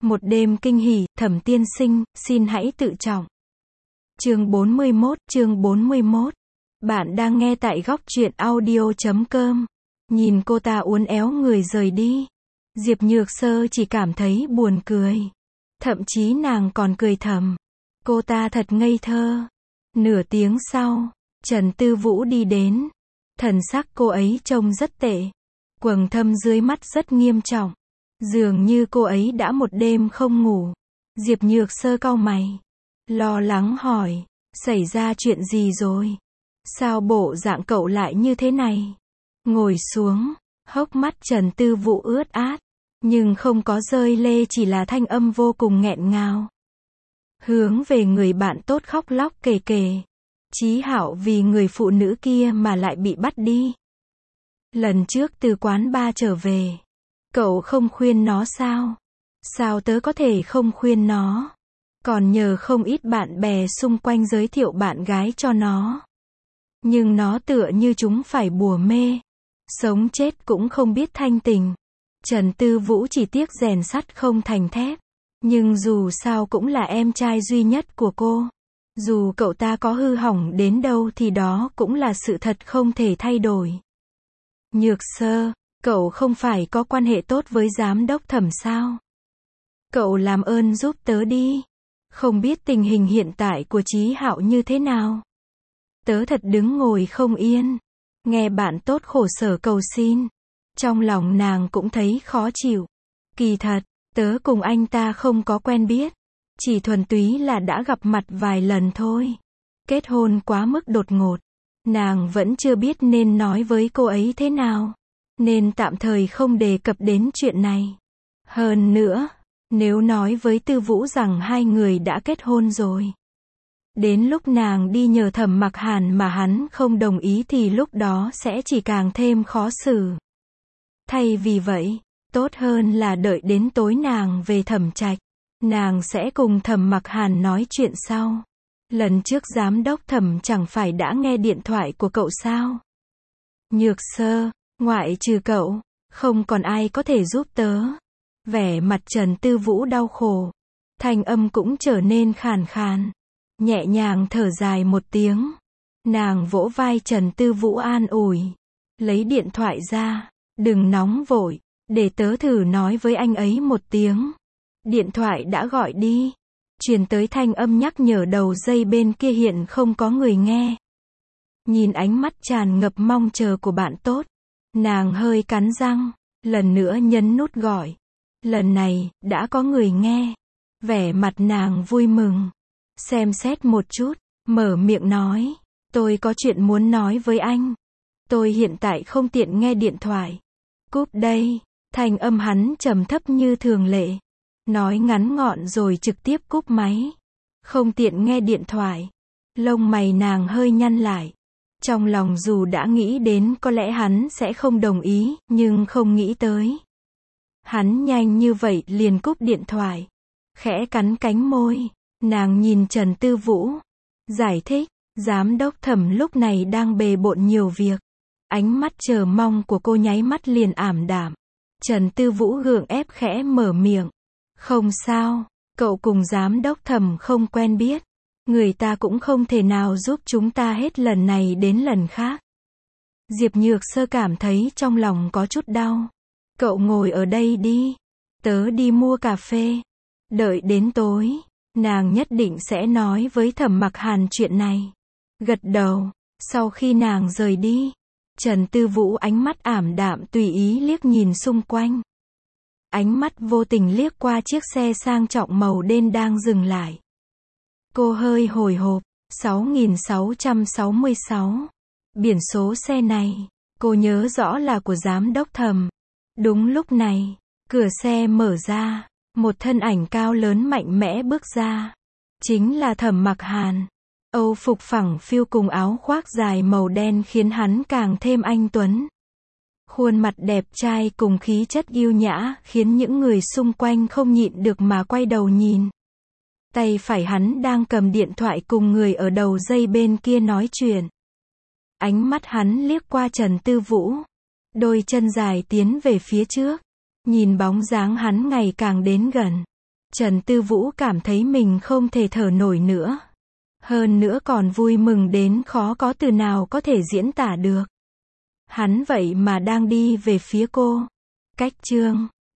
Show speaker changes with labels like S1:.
S1: Một đêm kinh hỉ, Thẩm tiên sinh, xin hãy tự trọng. Chương 41. Bạn đang nghe tại góc truyện audio.com. Nhìn cô ta uốn éo người rời đi, Diệp Nhược Sơ chỉ cảm thấy buồn cười. Thậm chí nàng còn cười thầm. Cô ta thật ngây thơ. Nửa tiếng sau, Trần Tư Vũ đi đến. Thần sắc cô ấy trông rất tệ. Quầng thâm dưới mắt rất nghiêm trọng. Dường như cô ấy đã một đêm không ngủ. Diệp Nhược Sơ cau mày, lo lắng hỏi, xảy ra chuyện gì rồi? Sao bộ dạng cậu lại như thế này? Ngồi xuống, hốc mắt Trần Tư Vũ ướt át, nhưng không có rơi lê, chỉ là thanh âm vô cùng nghẹn ngào. Hướng về người bạn tốt khóc lóc kể kể. Chí Hạo vì người phụ nữ kia mà lại bị bắt đi. Lần trước từ quán bar trở về, cậu không khuyên nó sao? Sao tớ có thể không khuyên nó? Còn nhờ không ít bạn bè xung quanh giới thiệu bạn gái cho nó. Nhưng nó tựa như chúng phải bùa mê. Sống chết cũng không biết thanh tình. Trần Tư Vũ chỉ tiếc rèn sắt không thành thép. Nhưng dù sao cũng là em trai duy nhất của cô. Dù cậu ta có hư hỏng đến đâu thì đó cũng là sự thật không thể thay đổi. Nhược Sơ, cậu không phải có quan hệ tốt với giám đốc Thẩm sao? Cậu làm ơn giúp tớ đi. Không biết tình hình hiện tại của Chí Hạo như thế nào? Tớ thật đứng ngồi không yên. Nghe bạn tốt khổ sở cầu xin. Trong lòng nàng cũng thấy khó chịu. Kỳ thật, tớ cùng anh ta không có quen biết. Chỉ thuần túy là đã gặp mặt vài lần thôi. Kết hôn quá mức đột ngột. Nàng vẫn chưa biết nên nói với cô ấy thế nào. Nên tạm thời không đề cập đến chuyện này. Hơn nữa, nếu nói với Tư Vũ rằng hai người đã kết hôn rồi, đến lúc nàng đi nhờ Thẩm Mặc Hàn mà hắn không đồng ý thì lúc đó sẽ chỉ càng thêm khó xử. Thay vì vậy, tốt hơn là đợi đến tối nàng về Thẩm Trạch. Nàng sẽ cùng Thẩm Mặc Hàn nói chuyện sau. Lần trước giám đốc Thẩm chẳng phải đã nghe điện thoại của cậu sao? Nhược Sơ, ngoại trừ cậu, không còn ai có thể giúp tớ. Vẻ mặt Trần Tư Vũ đau khổ. Thanh âm cũng trở nên khàn khàn. Nhẹ nhàng thở dài một tiếng. Nàng vỗ vai Trần Tư Vũ an ủi. Lấy điện thoại ra. Đừng nóng vội. Để tớ thử nói với anh ấy một tiếng. Điện thoại đã gọi đi. Truyền tới thanh âm nhắc nhở đầu dây bên kia hiện không có người nghe. Nhìn ánh mắt tràn ngập mong chờ của bạn tốt. Nàng hơi cắn răng. Lần nữa nhấn nút gọi. Lần này, đã có người nghe. Vẻ mặt nàng vui mừng. Xem xét một chút, mở miệng nói. Tôi có chuyện muốn nói với anh. Tôi hiện tại không tiện nghe điện thoại. Cúp đây. Thanh âm hắn trầm thấp như thường lệ. Nói ngắn gọn rồi trực tiếp cúp máy. Không tiện nghe điện thoại. Lông mày nàng hơi nhăn lại. Trong lòng dù đã nghĩ đến có lẽ hắn sẽ không đồng ý, nhưng không nghĩ tới. Hắn nhanh như vậy liền cúp điện thoại. Khẽ cắn cánh môi. Nàng nhìn Trần Tư Vũ. Giải thích, giám đốc Thẩm lúc này đang bề bộn nhiều việc. Ánh mắt chờ mong của cô nháy mắt liền ảm đạm. Trần Tư Vũ gượng ép khẽ mở miệng. Không sao, cậu cùng giám đốc Thẩm không quen biết. Người ta cũng không thể nào giúp chúng ta hết lần này đến lần khác. Diệp Nhược Sơ cảm thấy trong lòng có chút đau. Cậu ngồi ở đây đi. Tớ đi mua cà phê. Đợi đến tối, nàng nhất định sẽ nói với Thẩm Mặc Hàn chuyện này. Gật đầu. Sau khi nàng rời đi, Trần Tư Vũ ánh mắt ảm đạm tùy ý liếc nhìn xung quanh. Ánh mắt vô tình liếc qua chiếc xe sang trọng màu đen đang dừng lại. Cô hơi hồi hộp. 6666. Biển số xe này, cô nhớ rõ là của giám đốc Thẩm. Đúng lúc này, cửa xe mở ra. Một thân ảnh cao lớn mạnh mẽ bước ra. Chính là Thẩm Mặc Hàn. Âu phục phẳng phiu cùng áo khoác dài màu đen khiến hắn càng thêm anh tuấn. Khuôn mặt đẹp trai cùng khí chất yêu nhã khiến những người xung quanh không nhịn được mà quay đầu nhìn. Tay phải hắn đang cầm điện thoại cùng người ở đầu dây bên kia nói chuyện. Ánh mắt hắn liếc qua Trần Tư Vũ. Đôi chân dài tiến về phía trước. Nhìn bóng dáng hắn ngày càng đến gần. Trần Tư Vũ cảm thấy mình không thể thở nổi nữa. Hơn nữa còn vui mừng đến khó có từ nào có thể diễn tả được. Hắn vậy mà đang đi về phía cô. Cách chương